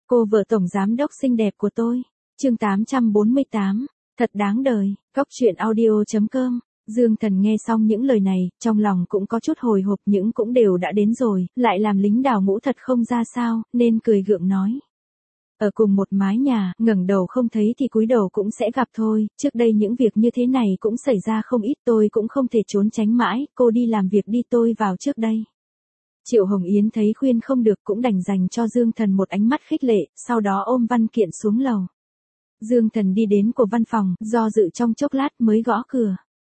Cô vợ tổng giám đốc xinh đẹp của tôi. Chương 848, thật đáng đời. Cóc truyện audio.com. Dương Thần nghe xong những lời này, trong lòng cũng có chút hồi hộp, những cũng đều đã đến rồi, lại làm lính đào ngũ thật không ra sao, nên cười gượng nói. Ở cùng một mái nhà, ngẩng đầu không thấy thì cúi đầu cũng sẽ gặp thôi, trước đây những việc như thế này cũng xảy ra không ít, tôi cũng không thể trốn tránh mãi, cô đi làm việc đi, tôi vào trước đây. Triệu Hồng Yến thấy khuyên không được cũng đành dành cho Dương Thần một ánh mắt khích lệ, sau đó ôm văn kiện xuống lầu. Dương Thần đi đến của văn phòng, do dự trong chốc lát mới gõ cửa.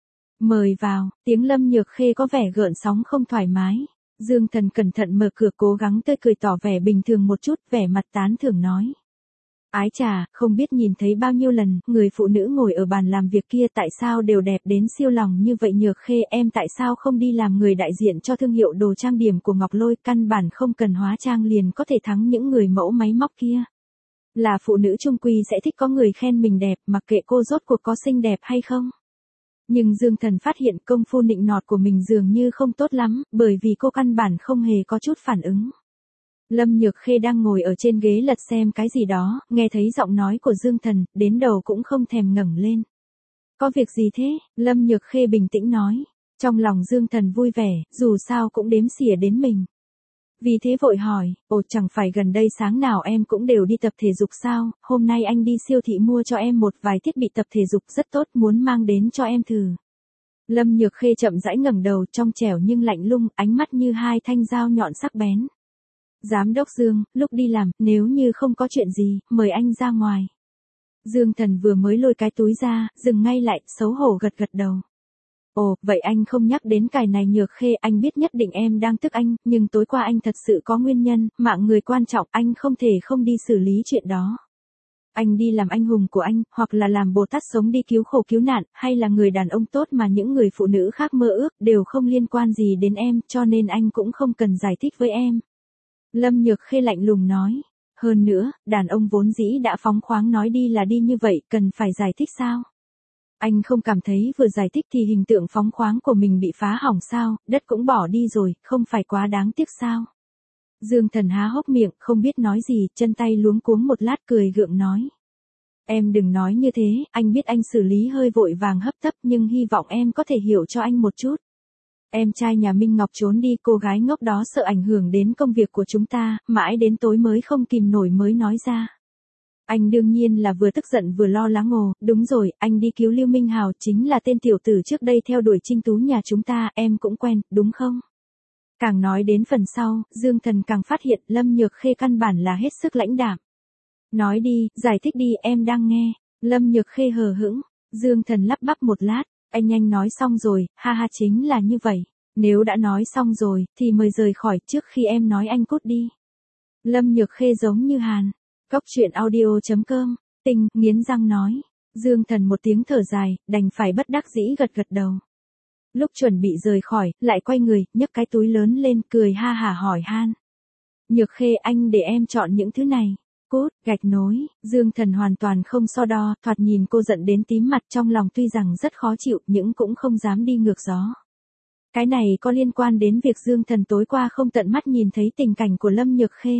Mời vào, tiếng Lâm Nhược Khê có vẻ gợn sóng không thoải mái. Dương Thần cẩn thận mở cửa, cố gắng tươi cười tỏ vẻ bình thường một chút, vẻ mặt tán thưởng nói. Ái chà, không biết nhìn thấy bao nhiêu lần, người phụ nữ ngồi ở bàn làm việc kia tại sao đều đẹp đến siêu lòng như vậy. Nhược Khê, em tại sao không đi làm người đại diện cho thương hiệu đồ trang điểm của Ngọc Lôi, căn bản không cần hóa trang liền có thể thắng những người mẫu máy móc kia. Là phụ nữ trung quy sẽ thích có người khen mình đẹp, mặc kệ cô rốt cuộc có xinh đẹp hay không. Nhưng Dương Thần phát hiện công phu nịnh nọt của mình dường như không tốt lắm, bởi vì cô căn bản không hề có chút phản ứng. Lâm Nhược Khê đang ngồi ở trên ghế lật xem cái gì đó, nghe thấy giọng nói của Dương Thần, đến đầu cũng không thèm ngẩng lên. Có việc gì thế? Lâm Nhược Khê bình tĩnh nói. Trong lòng Dương Thần vui vẻ, dù sao cũng đếm xỉa đến mình. Vì thế vội hỏi, ồ chẳng phải gần đây sáng nào em cũng đều đi tập thể dục sao, hôm nay anh đi siêu thị mua cho em một vài thiết bị tập thể dục rất tốt, muốn mang đến cho em thử. Lâm Nhược Khê chậm rãi ngẩng đầu, trong trẻo nhưng lạnh lùng, ánh mắt như hai thanh dao nhọn sắc bén. Giám đốc Dương, lúc đi làm, nếu như không có chuyện gì, mời anh ra ngoài. Dương Thần vừa mới lôi cái túi ra, dừng ngay lại, xấu hổ gật gật đầu. Ồ, vậy anh không nhắc đến cái này. Nhược Khê, anh biết nhất định em đang tức anh, nhưng tối qua anh thật sự có nguyên nhân, mạng người quan trọng, anh không thể không đi xử lý chuyện đó. Anh đi làm anh hùng của anh, hoặc là làm Bồ Tát sống đi cứu khổ cứu nạn, hay là người đàn ông tốt mà những người phụ nữ khác mơ ước, đều không liên quan gì đến em, cho nên anh cũng không cần giải thích với em. Lâm Nhược Khê lạnh lùng nói. Hơn nữa, đàn ông vốn dĩ đã phóng khoáng, nói đi là đi như vậy, cần phải giải thích sao? Anh không cảm thấy vừa giải thích thì hình tượng phóng khoáng của mình bị phá hỏng sao, đất cũng bỏ đi rồi, không phải quá đáng tiếc sao? Dương Thần há hốc miệng, không biết nói gì, chân tay luống cuống một lát, cười gượng nói. Em đừng nói như thế, anh biết anh xử lý hơi vội vàng hấp tấp, nhưng hy vọng em có thể hiểu cho anh một chút. Em trai nhà Minh Ngọc trốn đi, cô gái ngốc đó sợ ảnh hưởng đến công việc của chúng ta, mãi đến tối mới không kìm nổi mới nói ra. Anh đương nhiên là vừa tức giận vừa lo lắng. Ồ, đúng rồi, anh đi cứu Lưu Minh Hào, chính là tên tiểu tử trước đây theo đuổi Trinh Tú nhà chúng ta, em cũng quen, đúng không? Càng nói đến phần sau, Dương Thần càng phát hiện Lâm Nhược Khê căn bản là hết sức lãnh đạm. Nói đi, giải thích đi, em đang nghe. Lâm Nhược Khê hờ hững. Dương Thần lắp bắp một lát, anh nhanh nói xong rồi, ha ha, chính là như vậy. Nếu đã nói xong rồi, thì mời rời khỏi, trước khi em nói anh cút đi. Lâm Nhược Khê giống như hàn. Cóc truyện audio.com, Tình, nghiến răng nói. Dương Thần một tiếng thở dài, đành phải bất đắc dĩ gật gật đầu. Lúc chuẩn bị rời khỏi, lại quay người, nhấc cái túi lớn lên, cười ha hả hỏi han. Nhược Khê, anh để em chọn những thứ này. Cốt, gạch nối. Dương Thần hoàn toàn không so đo, thoạt nhìn cô giận đến tím mặt, trong lòng tuy rằng rất khó chịu, nhưng cũng không dám đi ngược gió. Cái này có liên quan đến việc Dương Thần tối qua không tận mắt nhìn thấy tình cảnh của Lâm Nhược Khê.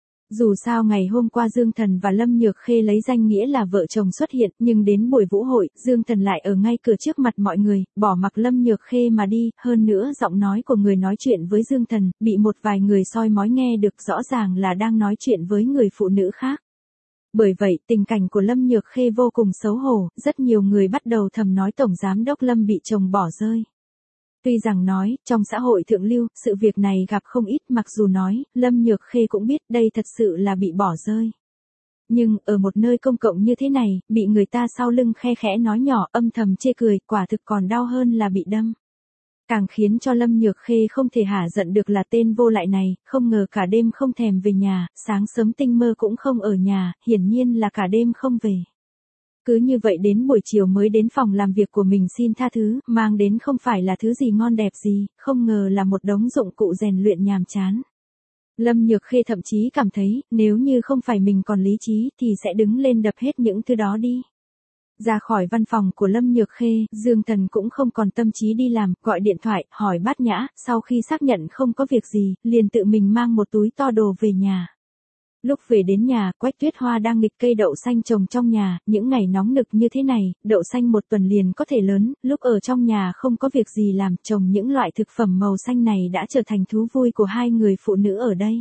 Dù sao ngày hôm qua Dương Thần và Lâm Nhược Khê lấy danh nghĩa là vợ chồng xuất hiện, nhưng đến buổi vũ hội, Dương Thần lại ở ngay cửa trước mặt mọi người, bỏ mặc Lâm Nhược Khê mà đi, hơn nữa giọng nói của người nói chuyện với Dương Thần, bị một vài người soi mói nghe được, rõ ràng là đang nói chuyện với người phụ nữ khác. Bởi vậy, tình cảnh của Lâm Nhược Khê vô cùng xấu hổ, rất nhiều người bắt đầu thầm nói Tổng Giám đốc Lâm bị chồng bỏ rơi. Tuy rằng nói, trong xã hội thượng lưu, sự việc này gặp không ít, mặc dù nói, Lâm Nhược Khê cũng biết đây thật sự là bị bỏ rơi. Nhưng, ở một nơi công cộng như thế này, bị người ta sau lưng khe khẽ nói nhỏ, âm thầm chê cười, quả thực còn đau hơn là bị đâm. Càng khiến cho Lâm Nhược Khê không thể hả giận được là tên vô lại này, không ngờ cả đêm không thèm về nhà, sáng sớm tinh mơ cũng không ở nhà, hiển nhiên là cả đêm không về. Cứ như vậy đến buổi chiều mới đến phòng làm việc của mình xin tha thứ, mang đến không phải là thứ gì ngon đẹp gì, không ngờ là một đống dụng cụ rèn luyện nhàm chán. Lâm Nhược Khê thậm chí cảm thấy, nếu như không phải mình còn lý trí, thì sẽ đứng lên đập hết những thứ đó đi. Ra khỏi văn phòng của Lâm Nhược Khê, Dương Thần cũng không còn tâm trí đi làm, gọi điện thoại, hỏi Bát Nhã, sau khi xác nhận không có việc gì, liền tự mình mang một túi to đồ về nhà. Lúc về đến nhà, Quách Tuyết Hoa đang nghịch cây đậu xanh trồng trong nhà, những ngày nóng nực như thế này, đậu xanh một tuần liền có thể lớn, lúc ở trong nhà không có việc gì làm, trồng những loại thực phẩm màu xanh này đã trở thành thú vui của hai người phụ nữ ở đây.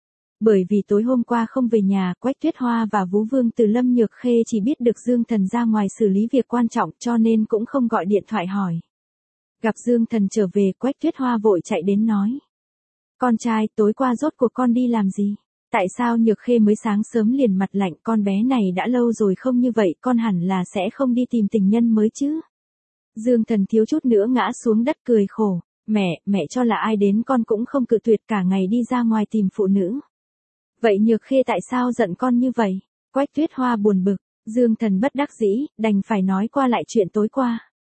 Bởi vì tối hôm qua không về nhà, Quách Tuyết Hoa và Vú Vương từ Lâm Nhược Khê chỉ biết được Dương Thần ra ngoài xử lý việc quan trọng cho nên cũng không gọi điện thoại hỏi. Gặp Dương Thần trở về, Quách Tuyết Hoa vội chạy đến nói. Con trai, tối qua rốt cuộc con đi làm gì? Tại sao Nhược Khê mới sáng sớm liền mặt lạnh, con bé này đã lâu rồi không như vậy, con hẳn là sẽ không đi tìm tình nhân mới chứ? Dương Thần thiếu chút nữa ngã xuống đất cười khổ. Mẹ cho là ai đến con cũng không cự tuyệt, cả ngày đi ra ngoài tìm phụ nữ. Vậy Nhược Khê tại sao giận con như vậy? Quách Tuyết Hoa buồn bực, Dương Thần bất đắc dĩ, đành phải nói qua lại chuyện tối qua.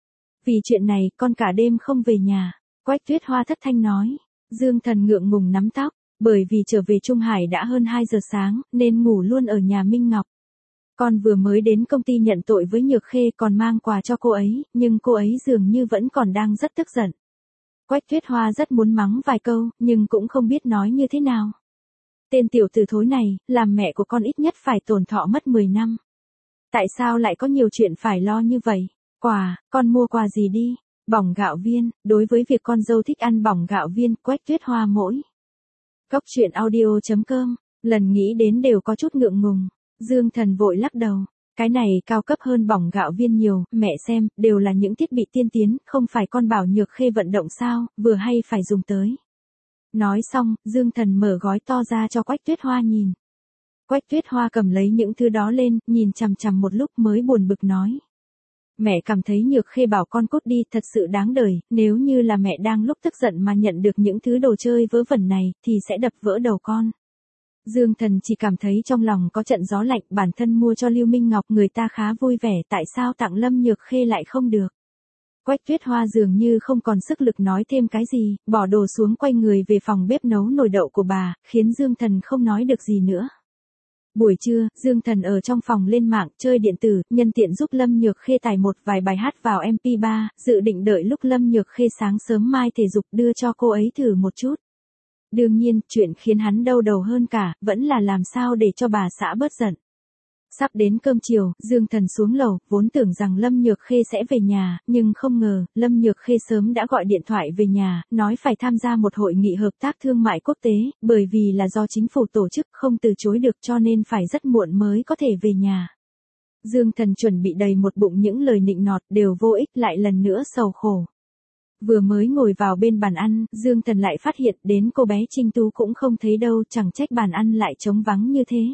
Vì chuyện này, con cả đêm không về nhà. Quách Tuyết Hoa thất thanh nói. Dương Thần ngượng ngùng nắm tóc, bởi vì trở về Trung Hải đã hơn 2 giờ sáng, nên ngủ luôn ở nhà Minh Ngọc. Con vừa mới đến công ty nhận tội với Nhược Khê, còn mang quà cho cô ấy, nhưng cô ấy dường như vẫn còn đang rất tức giận. Quách Tuyết Hoa rất muốn mắng vài câu, nhưng cũng không biết nói như thế nào. Tên tiểu tử thối này, làm mẹ của con ít nhất phải tổn thọ mất 10 năm. Tại sao lại có nhiều chuyện phải lo như vậy? Quà, con mua quà gì đi? Bỏng gạo viên, đối với việc con dâu thích ăn bỏng gạo viên, Quách Tuyết Hoa mỗi. Cốc truyện audio.com, lần nghĩ đến đều có chút ngượng ngùng. Dương Thần vội lắc đầu. Cái này cao cấp hơn bỏng gạo viên nhiều, mẹ xem, đều là những thiết bị tiên tiến, không phải con bảo Nhược Khê vận động sao, vừa hay phải dùng tới. Nói xong, Dương Thần mở gói to ra cho Quách Tuyết Hoa nhìn. Quách Tuyết Hoa cầm lấy những thứ đó lên, nhìn chằm chằm một lúc mới buồn bực nói. Mẹ cảm thấy Nhược Khê bảo con cút đi thật sự đáng đời, nếu như là mẹ đang lúc tức giận mà nhận được những thứ đồ chơi vớ vẩn này, thì sẽ đập vỡ đầu con. Dương Thần chỉ cảm thấy trong lòng có trận gió lạnh, bản thân mua cho Lưu Minh Ngọc người ta khá vui vẻ, tại sao tặng Lâm Nhược Khê lại không được. Quách Tuyết Hoa dường như không còn sức lực nói thêm cái gì, bỏ đồ xuống quay người về phòng bếp nấu nồi đậu của bà, khiến Dương Thần không nói được gì nữa. Buổi trưa, Dương Thần ở trong phòng lên mạng chơi điện tử, nhân tiện giúp Lâm Nhược Khê tải một vài bài hát vào MP3, dự định đợi lúc Lâm Nhược Khê sáng sớm mai thể dục đưa cho cô ấy thử một chút. Đương nhiên, chuyện khiến hắn đau đầu hơn cả, vẫn là làm sao để cho bà xã bớt giận. Sắp đến cơm chiều, Dương Thần xuống lầu, vốn tưởng rằng Lâm Nhược Khê sẽ về nhà, nhưng không ngờ, Lâm Nhược Khê sớm đã gọi điện thoại về nhà, nói phải tham gia một hội nghị hợp tác thương mại quốc tế, bởi vì là do chính phủ tổ chức không từ chối được cho nên phải rất muộn mới có thể về nhà. Dương Thần chuẩn bị đầy một bụng những lời nịnh nọt đều vô ích, lại lần nữa sầu khổ. Vừa mới ngồi vào bên bàn ăn, Dương Thần lại phát hiện đến cô bé Trinh Tú cũng không thấy đâu, chẳng trách bàn ăn lại trống vắng như thế.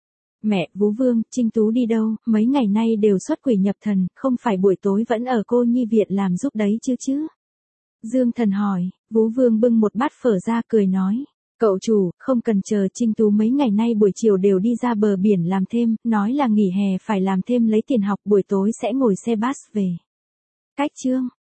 Mẹ, Vú Vương, Trinh Tú đi đâu, mấy ngày nay đều xuất quỷ nhập thần, không phải buổi tối vẫn ở cô nhi viện làm giúp đấy chứ? Dương Thần hỏi, Vú Vương bưng một bát phở ra cười nói. Cậu chủ, không cần chờ, Trinh Tú mấy ngày nay buổi chiều đều đi ra bờ biển làm thêm, nói là nghỉ hè phải làm thêm lấy tiền học, buổi tối sẽ ngồi xe bus về. Cách chương.